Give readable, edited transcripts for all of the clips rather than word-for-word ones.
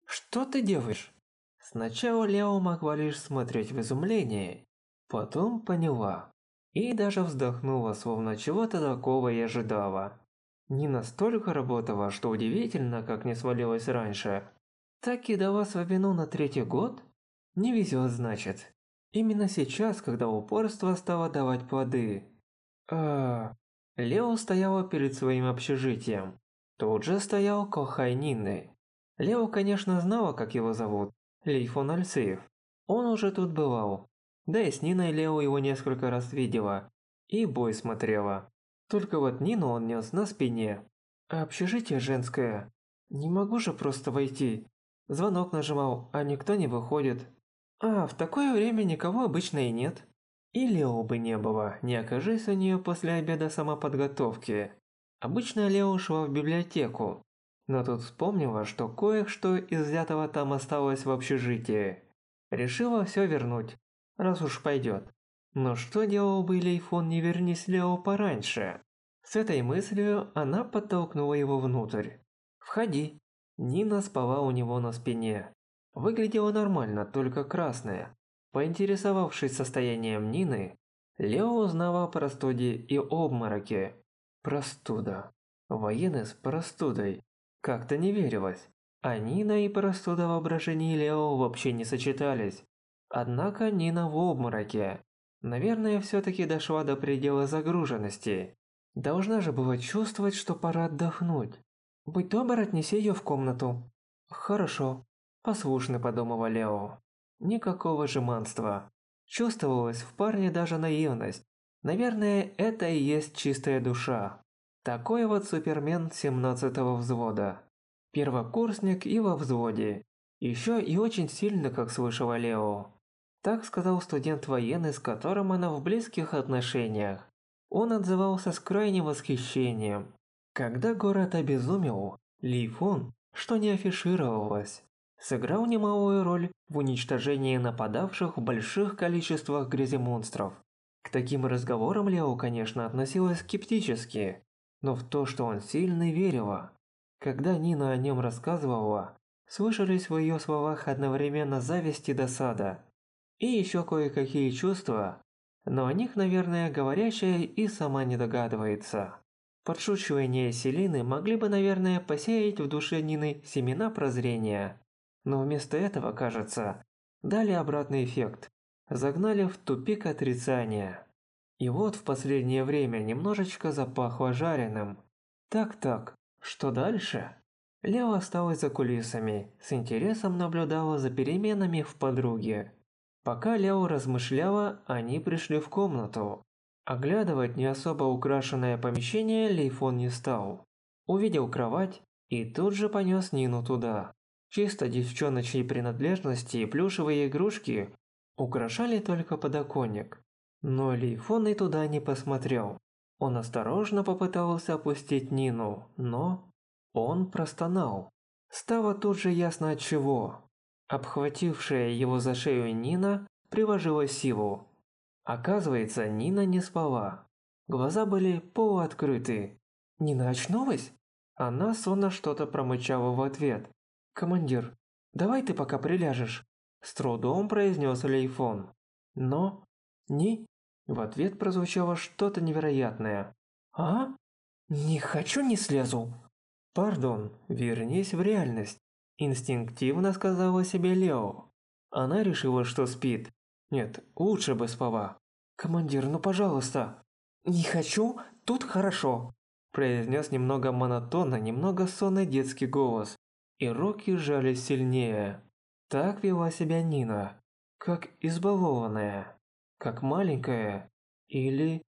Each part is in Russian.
Что ты делаешь?» Сначала Лео могла лишь смотреть в изумлении, потом поняла. И даже вздохнула, словно чего-то такого и ожидала. Не настолько работала, что удивительно, как не свалилась раньше. Так и дала слабину на 3-й год? Не везет, значит. Именно сейчас, когда упорство стало давать плоды. Лео стояла перед своим общежитием. Тут же стоял Кохай Нины. Лео, конечно, знала, как его зовут. Лейфон Альцеев. Он уже тут бывал. Да и с Ниной Лео его несколько раз видела. И бой смотрела. Только вот Нину он нес на спине. А общежитие женское. Не могу же просто войти. Звонок нажимал, а никто не выходит. А, в такое время никого обычно и нет. И Лео бы не было, не окажись у нее после обеда самоподготовки. Обычно Лео шла в библиотеку, но тут вспомнила, что кое-что из взятого там осталось в общежитии. Решила все вернуть, раз уж пойдет. Но что делал бы Лейфон, не вернись Лео пораньше? С этой мыслью она подтолкнула его внутрь. «Входи». Нина спала у него на спине. Выглядела нормально, только красная. Поинтересовавшись состоянием Нины, Лео узнала о простуде и обмороке. Простуда. Военный с простудой. Как-то не верилось. А Нина и простуда в воображении Лео вообще не сочетались. Однако Нина в обмороке. Наверное, все-таки дошла до предела загруженности. Должна же была чувствовать, что пора отдохнуть. «Будь добр, отнеси ее в комнату». «Хорошо», – послушно подумала Лео. Никакого жеманства. Чувствовалась в парне даже наивность. Наверное, это и есть чистая душа. Такой вот супермен 17-го взвода. Первокурсник и во взводе. Еще и очень сильно, как слышала Лео. Так сказал студент военный, с которым она в близких отношениях. Он отзывался с крайним восхищением. Когда город обезумел, Лейфон, что не афишировалось, сыграл немалую роль в уничтожении нападавших в больших количествах гряземонстров. К таким разговорам Лео, конечно, относилась скептически, но в то, что он сильно верила. Когда Нина о нем рассказывала, слышались в ее словах одновременно зависть и досада. И еще кое-какие чувства, но о них, наверное, говорящая и сама не догадывается. Подшучивания Селины могли бы, наверное, посеять в душе Нины семена прозрения. Но вместо этого, кажется, дали обратный эффект. Загнали в тупик отрицания. И вот в последнее время немножечко запахло жареным. Так-так, что дальше? Лео осталась за кулисами, с интересом наблюдала за переменами в подруге. Пока Лео размышляла, они пришли в комнату. Оглядывать не особо украшенное помещение Лейфон не стал. Увидел кровать и тут же понес Нину туда. Чисто девчоночьи принадлежности и плюшевые игрушки украшали только подоконник. Но Лейфон и туда не посмотрел. Он осторожно попытался опустить Нину, но он простонал. Стало тут же ясно от чего. Обхватившая его за шею Нина приложила силу. Оказывается, Нина не спала. Глаза были полуоткрыты. «Нина очнулась?» Она сонно что-то промычала в ответ. «Командир, давай ты пока приляжешь», – с трудом произнес Лейфон. Но «ни» в ответ прозвучало что-то невероятное. «А? Не хочу, не слезу». «Пардон, вернись в реальность», – инстинктивно сказала себе Лео. Она решила, что спит. Нет, лучше бы спала. «Командир, ну пожалуйста». «Не хочу, тут хорошо», – произнес немного монотонно, немного сонный детский голос. И руки сжались сильнее. Так вела себя Нина. Как избалованная. Как маленькая. Или...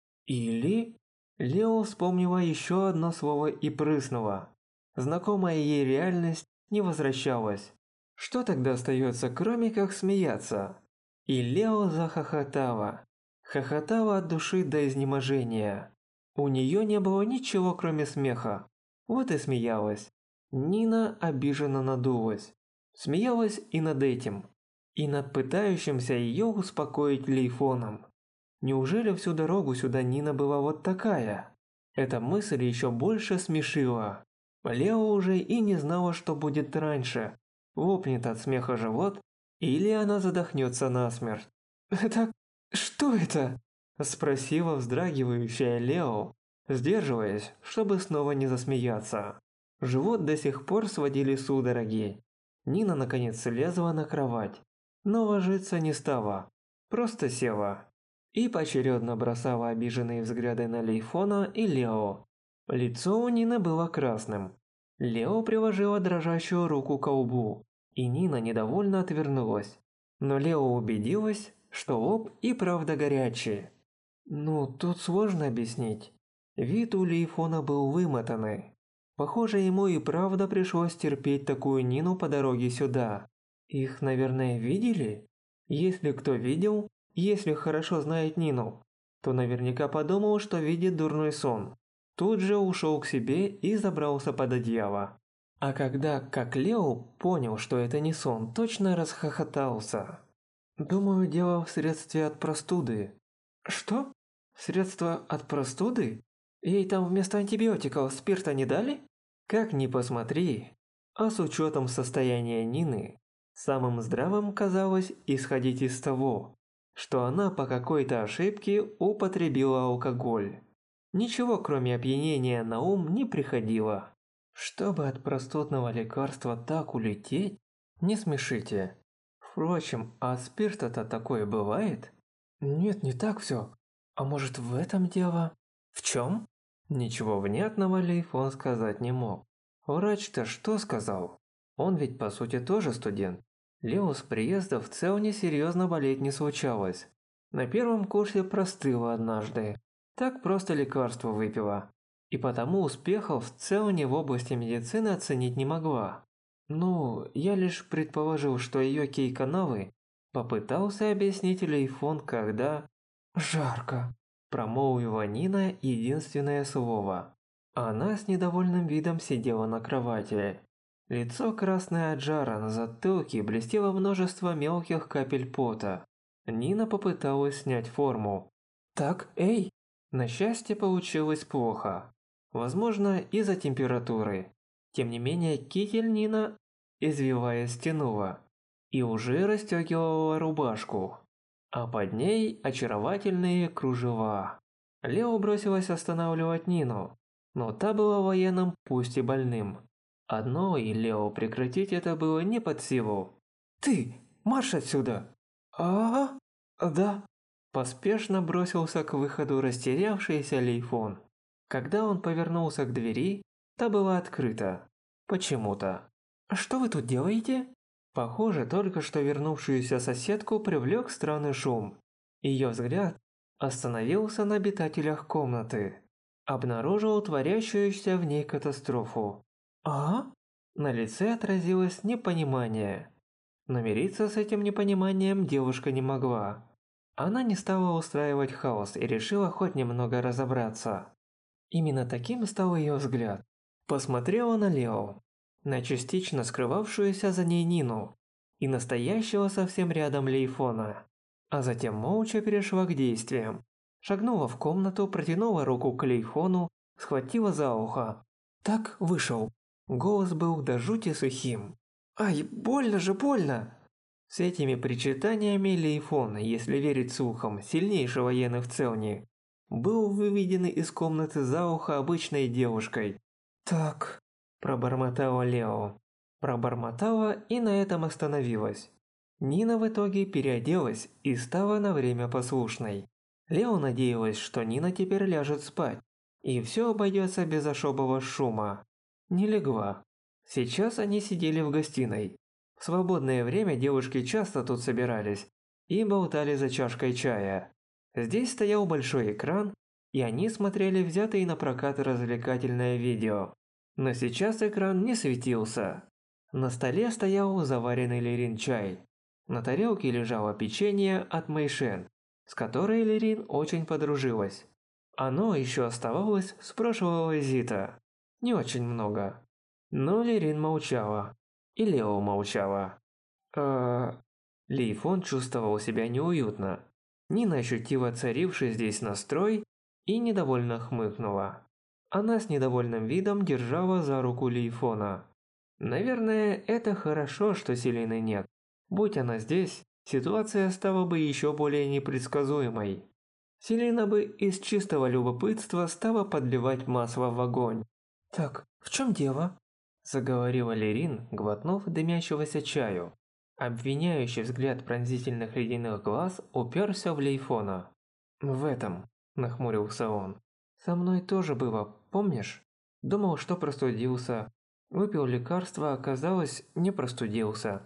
Лео вспомнила еще одно слово и прыснула. Знакомая ей реальность не возвращалась. Что тогда остается, кроме как смеяться? И Лео захохотала. Хохотала от души до изнеможения. У нее не было ничего, кроме смеха. Вот и смеялась. Нина обиженно надулась. Смеялась и над этим. И над пытающимся ее успокоить Лейфоном. Неужели всю дорогу сюда Нина была вот такая? Эта мысль еще больше смешила. Лео уже и не знала, что будет раньше. лопнет от смеха живот, или она задохнется насмерть. «Так, что это?» – спросила вздрагивающая Лео, сдерживаясь, чтобы снова не засмеяться. Живот до сих пор сводили судороги. Нина наконец слезла на кровать, но ложиться не стала, просто села и поочередно бросала обиженные взгляды на Лейфона и Лео. Лицо у Нины было красным. Лео приложила дрожащую руку к лбу, и Нина недовольно отвернулась. Но Лео убедилась, что лоб и правда горячий. Ну, тут сложно объяснить. Вид у Лейфона был вымотанный. Похоже, ему и правда пришлось терпеть такую Нину по дороге сюда. Их, наверное, видели? Если кто видел, если хорошо знает Нину, то наверняка подумал, что видит дурной сон. Тут же ушел к себе и забрался под одеяло. А когда, как Лео, понял, что это не сон, точно расхохотался. Думаю, дело в средстве от простуды. Что? Средство от простуды? Ей там вместо антибиотиков спирта не дали? Как ни посмотри, а с учетом состояния Нины, самым здравым казалось исходить из того, что она по какой-то ошибке употребила алкоголь. Ничего кроме опьянения на ум не приходило. Чтобы от простудного лекарства так улететь, не смешите. Впрочем, а спирта-то такое бывает? Нет, не так все. А может, в этом дело? В чем? Ничего внятного Лейфон сказать не мог. Врач-то что сказал? Он ведь по сути тоже студент. Лео с приезда в Целне серьезно болеть не случалось. На первом курсе простыла однажды. Так просто лекарство выпила. И потому успехов в Целне в области медицины оценить не могла. Ну, я лишь предположил, что ее кей-каналы попытался объяснить Лейфон, когда... «Жарко», – промолвила Нина единственное слово. Она с недовольным видом сидела на кровати. Лицо красное от жара, на затылке блестело множество мелких капель пота. Нина попыталась снять форму. «Так, эй!» На счастье получилось плохо. Возможно, из-за температуры. Тем не менее, китель Нина, извиваясь, стянула и уже расстегивала рубашку, а под ней очаровательные кружева. Лео бросилась останавливать Нину, но та была военным, пусть и больным. Одной Лео прекратить это было не под силу. «Ты, марш отсюда!» «А, да». Поспешно бросился к выходу растерявшийся Лейфон. Когда он повернулся к двери, та была открыта. Почему-то. «Что вы тут делаете?» Похоже, только что вернувшуюся соседку привлек странный шум. Ее взгляд остановился на обитателях комнаты. Обнаружил творящуюся в ней катастрофу. «А?» На лице отразилось непонимание. Но мириться с этим непониманием девушка не могла. Она не стала устраивать хаос и решила хоть немного разобраться. Именно таким стал ее взгляд. Посмотрела на Лео, на частично скрывавшуюся за ней Нину и настоящего совсем рядом Лейфона, а затем молча перешла к действиям. Шагнула в комнату, протянула руку к Лейфону, схватила за ухо. «Так, вышел». Голос был до жути сухим. «Ай, больно же, больно!» С этими причитаниями Лейфон, если верить слухам, сильнейший военный в Целне, был выведен из комнаты за ухо обычной девушкой. «Так», – пробормотала Лео. Пробормотала и на этом остановилась. Нина в итоге переоделась и стала на время послушной. Лео надеялась, что Нина теперь ляжет спать, и все обойдется без особого шума. Не легла. Сейчас они сидели в гостиной. В свободное время девушки часто тут собирались и болтали за чашкой чая. Здесь стоял большой экран, и они смотрели взятые на прокат развлекательное видео. Но сейчас экран не светился. На столе стоял заваренный Лерин чай. На тарелке лежало печенье от Мэйшен, с которой Лерин очень подружилась. Оно еще оставалось с прошлого визита. Не очень много. Но Лерин молчала. И Лео молчала. Лейфон чувствовал себя неуютно. Нина ощутила царивший здесь настрой и недовольно хмыкнула. Она с недовольным видом держала за руку Лейфона. Наверное, это хорошо, что Селины нет. Будь она здесь, ситуация стала бы еще более непредсказуемой. Селина бы из чистого любопытства стала подливать масло в огонь. «Так, в чем дело?» – заговорила Лерин, глотнув дымящегося чаю. Обвиняющий взгляд пронзительных ледяных глаз уперся в Лейфона. «В этом», – нахмурился он. «Со мной тоже было, помнишь? Думал, что простудился. Выпил лекарство, оказалось, не простудился».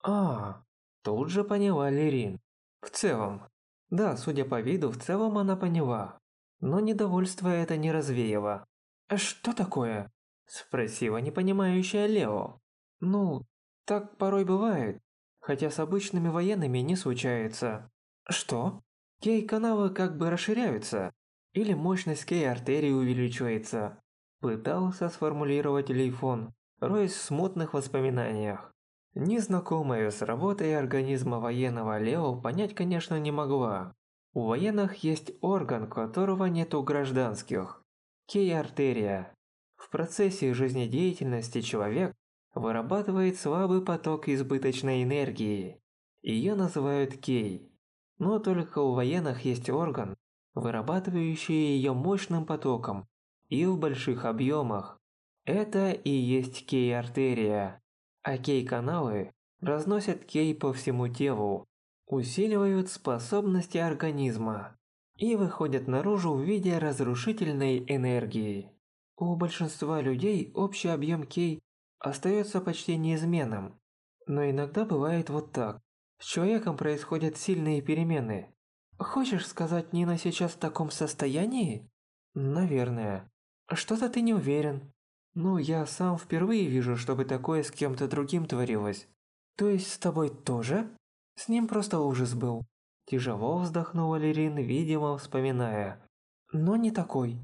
Тут же поняла Лерин. В целом. Да, судя по виду, в целом она поняла. Но недовольство это не развеяло. «А что такое?» – спросила непонимающая Лео. «Ну, так порой бывает. Хотя с обычными военными не случается». «Что?» Кей-каналы как бы расширяются, или мощность кей-артерии увеличивается. Пытался сформулировать Лейфон, роясь в смутных воспоминаниях. Незнакомая с работой организма военного Лео понять, конечно, не могла. У военных есть орган, которого нет у гражданских. Кей-артерия. В процессе жизнедеятельности человек вырабатывает слабый поток избыточной энергии. Ее называют кей. Но только у военных есть орган, вырабатывающий ее мощным потоком и в больших объемах. Это и есть кей-артерия. А кей-каналы разносят кей по всему телу, усиливают способности организма и выходят наружу в виде разрушительной энергии. У большинства людей общий объем кей остается почти неизменным, но иногда бывает вот так. С человеком происходят сильные перемены. Хочешь сказать, Нина сейчас в таком состоянии? Наверное. Что-то ты не уверен. Ну, я сам впервые вижу, чтобы такое с кем-то другим творилось. То есть с тобой тоже? С ним просто ужас был. Тяжело вздохнула Лерин, видимо, вспоминая. Но не такой.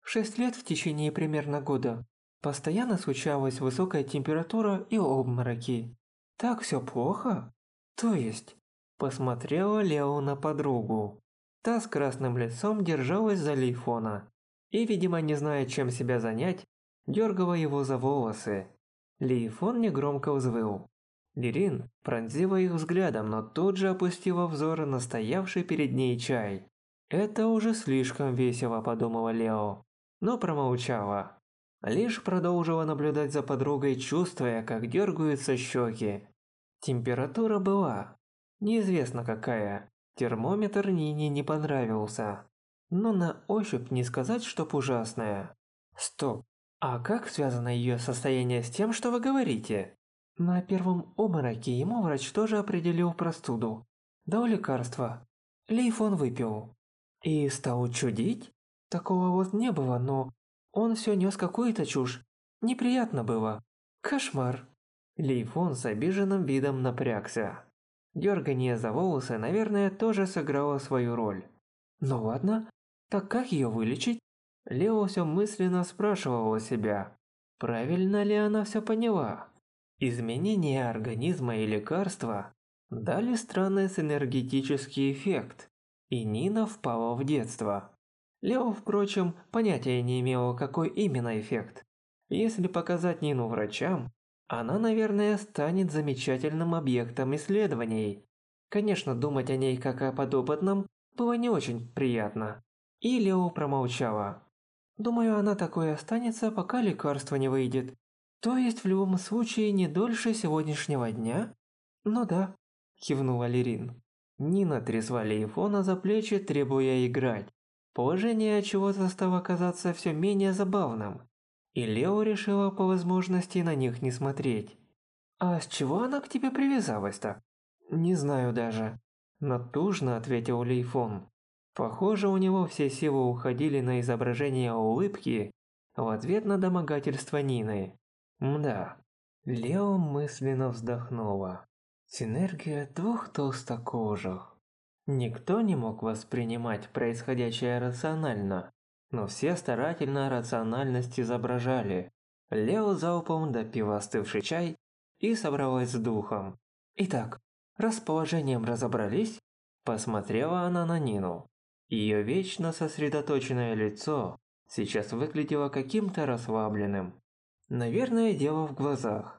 6 лет в течение примерно года. Постоянно случалась высокая температура и обмороки. Так все плохо? То есть? Посмотрела Лео на подругу. Та с красным лицом держалась за Лейфона. И, видимо, не зная, чем себя занять, дергала его за волосы. Лейфон негромко взвыл. Лерин пронзила их взглядом, но тут же опустила взоры на стоявший перед ней чай. «Это уже слишком весело», – подумала Лео, но промолчала. Лишь продолжила наблюдать за подругой, чувствуя, как дергаются щеки. Температура была. Неизвестно какая. Термометр Нине не понравился. Но на ощупь не сказать, чтоб ужасная. Стоп. А как связано ее состояние с тем, что вы говорите? На первом обмороке ему врач тоже определил простуду. Дал лекарства. Лейфон выпил. И стал чудить? Такого вот не было, но он все нес какую-то чушь. Неприятно было. Кошмар. Лейфон с обиженным видом напрягся. Дергание за волосы, наверное, тоже сыграло свою роль. Ну ладно, так как ее вылечить? Лео все мысленно спрашивал у себя, правильно ли она все поняла. Изменения организма и лекарства дали странный синергетический эффект, и Нина впала в детство. Лео, впрочем, понятия не имела, какой именно эффект. Если показать Нину врачам, она, наверное, станет замечательным объектом исследований. Конечно, думать о ней как о подопытном было не очень приятно. И Лео промолчала. Думаю, она такой останется, пока лекарство не выйдет. То есть в любом случае не дольше сегодняшнего дня? Ну да, кивнула Лерин. Нина трясла Лейфона за плечи, требуя играть. Положение от чего-то стало казаться все менее забавным. И Лео решила по возможности на них не смотреть. «А с чего она к тебе привязалась-то?» «Не знаю даже», – натужно ответил Лейфон. Похоже, у него все силы уходили на изображение улыбки в ответ на домогательство Нины. Мда. Лео мысленно вздохнула. Синергия двух толстокожих. Никто не мог воспринимать происходящее рационально, но все старательно рациональность изображали. Лео залпом допил остывший чай и собралась с духом. Итак, расположением разобрались? Посмотрела она на Нину. Ее вечно сосредоточенное лицо сейчас выглядело каким-то расслабленным. Наверное, дело в глазах.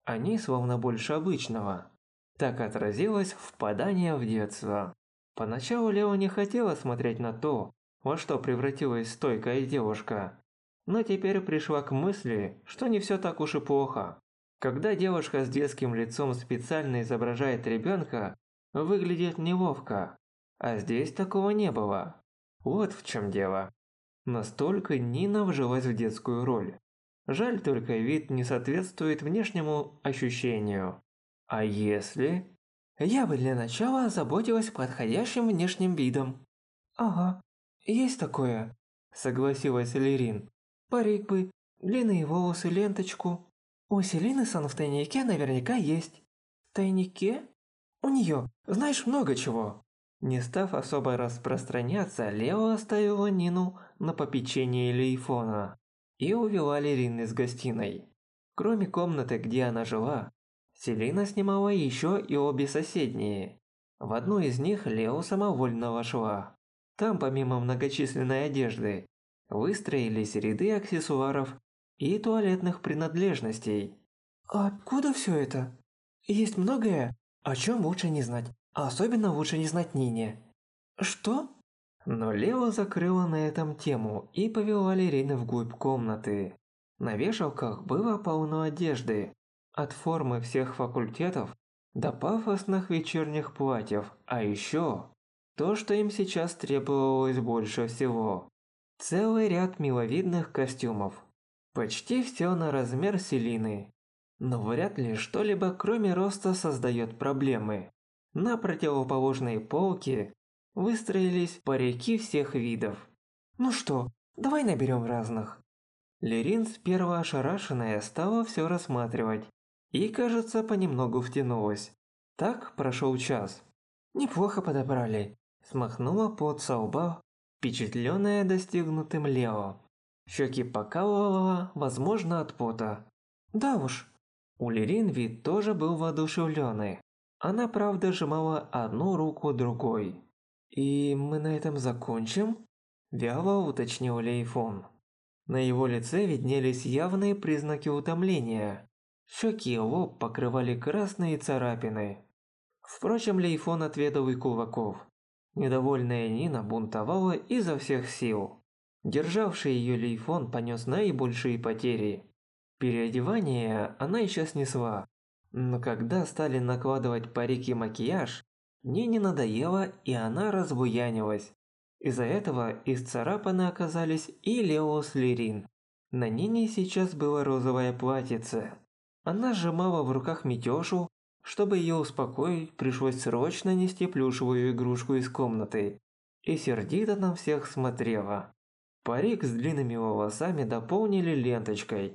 Они словно больше обычного. Так отразилось впадание в детство. Поначалу Лео не хотела смотреть на то, во что превратилась стойкая девушка. Но теперь пришла к мысли, что не все так уж и плохо. Когда девушка с детским лицом специально изображает ребенка, выглядит неловко. А здесь такого не было. Вот в чем дело. Настолько Нина вжилась в детскую роль. Жаль только вид не соответствует внешнему ощущению. А если... Я бы для начала озаботилась подходящим внешним видом. Ага, есть такое, согласилась Лерин. Парик бы, длинные волосы, ленточку. У Селины-сан в тайнике наверняка есть. В тайнике? У нее, знаешь, много чего. Не став особо распространяться, Лео оставила Нину на попечение Лейфона и увела Лерин из гостиной. Кроме комнаты, где она жила, Селина снимала еще и обе соседние. В одну из них Лео самовольно вошла. Там, помимо многочисленной одежды, выстроились ряды аксессуаров и туалетных принадлежностей. А откуда все это? Есть многое, о чем лучше не знать, а особенно лучше не знать Нине. Что? Но Лео закрыла на этом тему и повела Лерины вглубь комнаты. На вешалках было полно одежды, от формы всех факультетов до пафосных вечерних платьев, а еще то, что им сейчас требовалось больше всего. Целый ряд миловидных костюмов. Почти все на размер Селины. Но вряд ли что-либо кроме роста создает проблемы. На противоположной полке выстроились парики всех видов. Ну что, давай наберем разных. Лерин сперва ошарашенная стала все рассматривать. И, кажется, понемногу втянулась. Так прошел час. Неплохо подобрали. Смахнула пот со лба, впечатленная достигнутым Лео. Щеки покалывала, возможно, от пота. Да уж. У Лерин вид тоже был воодушевленный. Она, правда, сжимала одну руку другой. «И мы на этом закончим?» – вяло уточнил Лейфон. На его лице виднелись явные признаки утомления. Щеки и лоб покрывали красные царапины. Впрочем, Лейфон отведал и кулаков. Недовольная Нина бунтовала изо всех сил. Державший ее Лейфон понес наибольшие потери. Переодевание она еще снесла. Но когда стали накладывать парики и макияж, Нине надоело, и она разбуянилась. Из-за этого исцарапаны оказались и Лео с Лерин. На Нине сейчас было розовое платьице. Она сжимала в руках Митёшу. Чтобы ее успокоить, пришлось срочно нести плюшевую игрушку из комнаты. И сердито на всех смотрела. Парик с длинными волосами дополнили ленточкой,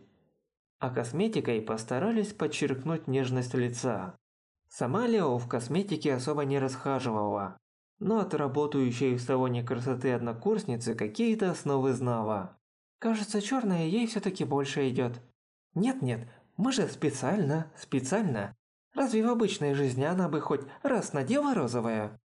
а косметикой постарались подчеркнуть нежность лица. Сама Лео в косметике особо не расхаживала, но от работающей в салоне красоты однокурсницы какие-то основы знала. Кажется, черная ей все-таки больше идет. Нет-нет, мы же специально. Разве в обычной жизни она бы хоть раз надела розовое?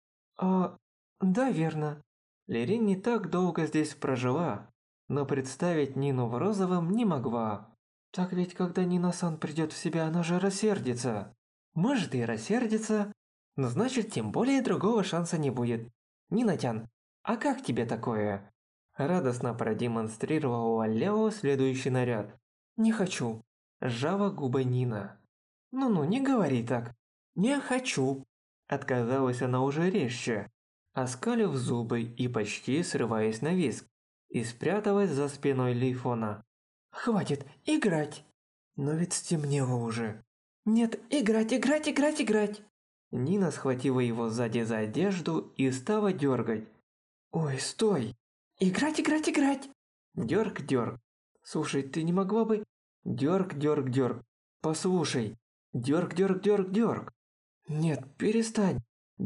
Да, верно. Лерин не так долго здесь прожила, но представить Нину в розовом не могла. Так ведь когда Нина-сан придет в себя, она же рассердится. Может и рассердится, но значит тем более другого шанса не будет. Нина-тян, а как тебе такое? Радостно продемонстрировала Лео следующий наряд. Не хочу. Сжала губы Нина. Ну-ну, не говори так. Не хочу. Отказалась она уже резче, оскалив зубы и почти срываясь на визг, и спряталась за спиной Лейфона. Хватит играть. Но ведь стемнело уже. Нет, играть. Нина схватила его сзади за одежду и стала дергать. Ой, стой. Играть. Дерг. Слушай, ты не могла бы... Дерг. Послушай. Дерг. Нет, перестань.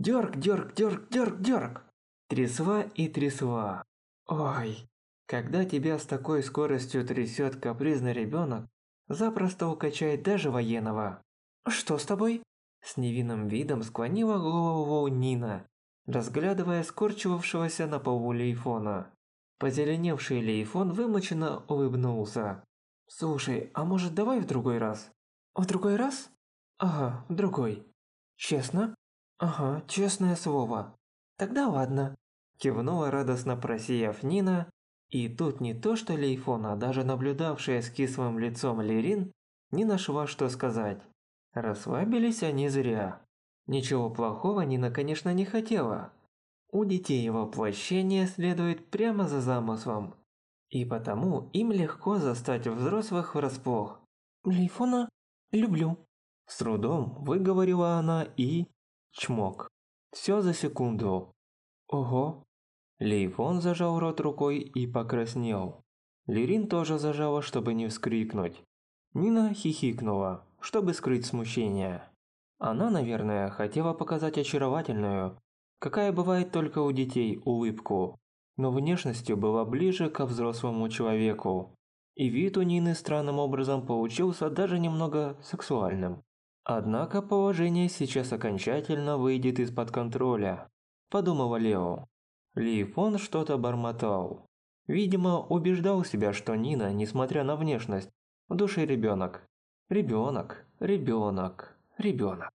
Дерг. Трясла. Ой. Когда тебя с такой скоростью трясет капризный ребенок, запросто укачает даже военного. Что с тобой? С невинным видом склонила голову Нина, разглядывая скорчивавшегося на полу Лейфона. Позеленевший Лейфон вымученно улыбнулся. Слушай, а может давай в другой раз? В другой раз? Ага, другой. Честно? Ага, честное слово. Тогда ладно. Кивнула радостно просияв Нина, и тут не то что Лейфон, а даже наблюдавшая с кислым лицом Лерин не нашла, что сказать. Расслабились они зря. Ничего плохого Нина, конечно, не хотела. У детей воплощение следует прямо за замыслом, и потому им легко застать взрослых врасплох. «Лейфона люблю», – с трудом выговорила она и… чмок. Все за секунду. Ого. Лейфон зажал рот рукой и покраснел. Лерин тоже зажала, чтобы не вскрикнуть. Нина хихикнула, чтобы скрыть смущение. Она, наверное, хотела показать очаровательную, какая бывает только у детей, улыбку, но внешностью была ближе ко взрослому человеку. И вид у Нины странным образом получился даже немного сексуальным. Однако положение сейчас окончательно выйдет из-под контроля, подумала Лео. Лейфон что-то бормотал. Видимо, убеждал себя, что Нина, несмотря на внешность, в душе ребенок. Ребенок, ребенок, ребенок.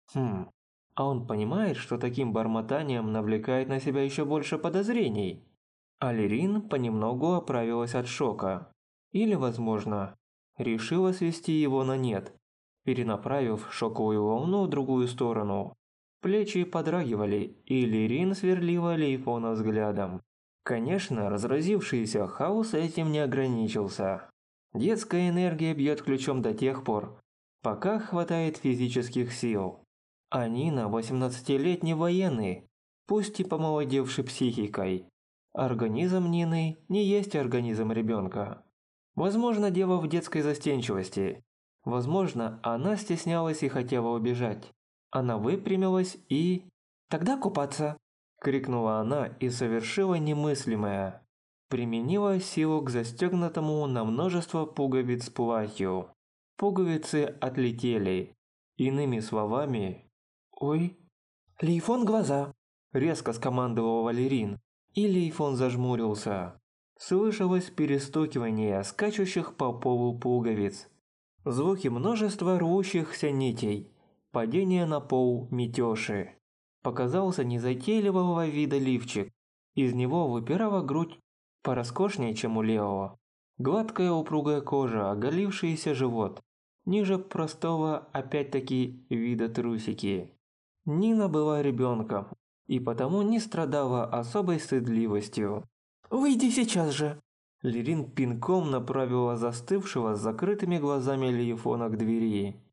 А он понимает, что таким бормотанием навлекает на себя еще больше подозрений. А Лерин понемногу оправилась от шока. Или, возможно, решила свести его на нет, перенаправив шоковую волну в другую сторону. Плечи подрагивали, и Лерин сверлила Лейфона взглядом. Конечно, разразившийся хаос этим не ограничился. Детская энергия бьет ключом до тех пор, пока хватает физических сил. А Нина 18-летний военный, пусть и помолодевший психикой. Организм Нины не есть организм ребенка. Возможно, дело в детской застенчивости. Возможно, она стеснялась и хотела убежать. Она выпрямилась и… «Тогда купаться!» – крикнула она и совершила немыслимое. Применила силу к застегнутому на множество пуговиц платью. Пуговицы отлетели. Иными словами… «Ой!» «Лейфон, глаза!» – резко скомандовал Валерин. И Лейфон зажмурился. Слышалось перестукивание скачущих по полу пуговиц. Звуки множества рвущихся нитей. Падение на пол метёши. Показался незатейливого вида лифчик. Из него выпирала грудь пороскошнее, чем у Лео. Гладкая упругая кожа, оголившийся живот. Ниже простого, опять-таки, вида трусики. Нина была ребенком, и потому не страдала особой стыдливостью. «Выйди сейчас же!» Лерин пинком направила застывшего с закрытыми глазами Лейфона к двери.